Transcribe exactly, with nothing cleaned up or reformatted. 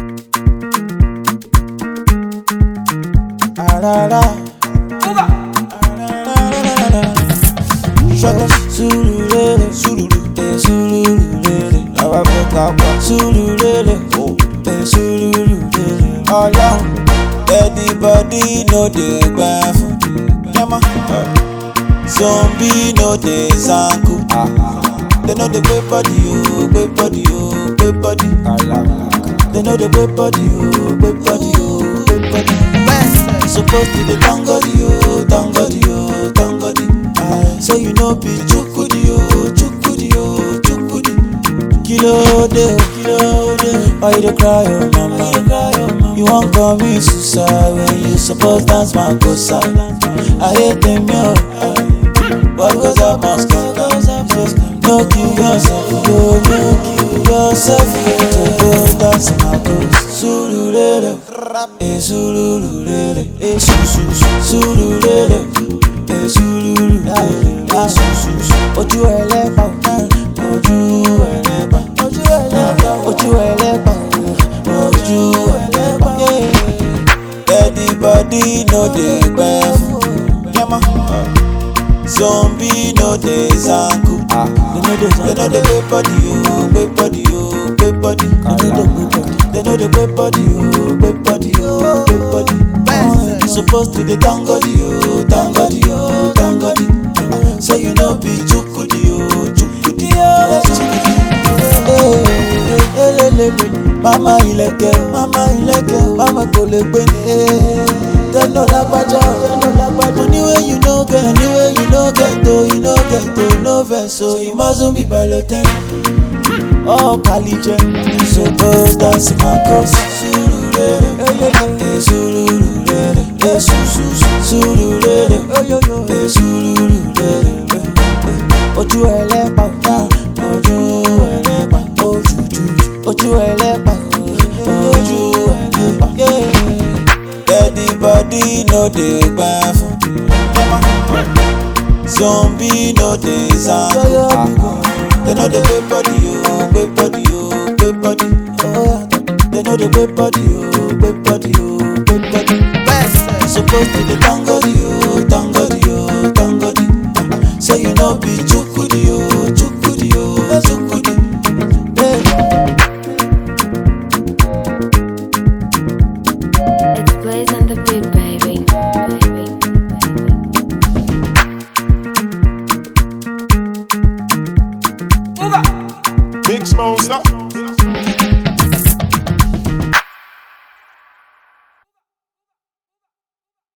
Arara. Shaka Sululele, Sululu, Sululele. Now I break up Sululele, oh, Sululele. Along, anybody know the bath. Yama, zombie know the zanku. They know the great body, oh, great body, oh, great body. They know the great body, oh, great body, oh, great body. Supposed to the tangodi, oh, tangodi, oh, tangodi. So you know be chukudi, oh, chukudi, oh, chukudi. Kilo de, kilo de. Why you dey cry, oh mama? You won't call me suicide when you supposed dance my gosa. I hate them, yo. What goes up must come, goes up must come. No kill yourself, no, no kill yourself. To go dance my gosa. Sululele, eh sululele, eh su su su. Sululele, eh sululele, eh su su su. Ojú ẹlẹ́pà, ojú ẹlẹ́pà, ojú ẹlẹ́pà, ojú ẹlẹ́pà, ojú ẹlẹ́pà. Anybody know the bath? Yama. Zombie know the zanku. They know the great body, oh, great body, oh, great body. They know the great body, oh, great body, oh, great body. You supposed to the tangodi, oh, tangodi, oh, tangodi. So you know be chukudi, oh, chukudi, oh, chukudi. Hey, hey, hey, mama ileke, mama ileke, mama kolegbe ne. They know that baja, they know that baja. Anyway you know get, anyway you know get to, you know get to, no verse, so you mustn't be balloted. Oh, Kalije, so go dance in my cross. Sululele, eh sululele, eh su su su. Sululele, eh sululele. Ojú ẹlẹ́pà, ojú ẹlẹ́pà, ojú ju. Ojú ẹlẹ́pà, ojú ẹlẹ́pà. Anybody know the bath? Zombie know the zanku. They know the great body, oh, great body, oh, great body. They know the great body, oh, great body, oh, great body. Supposed to the tangodi,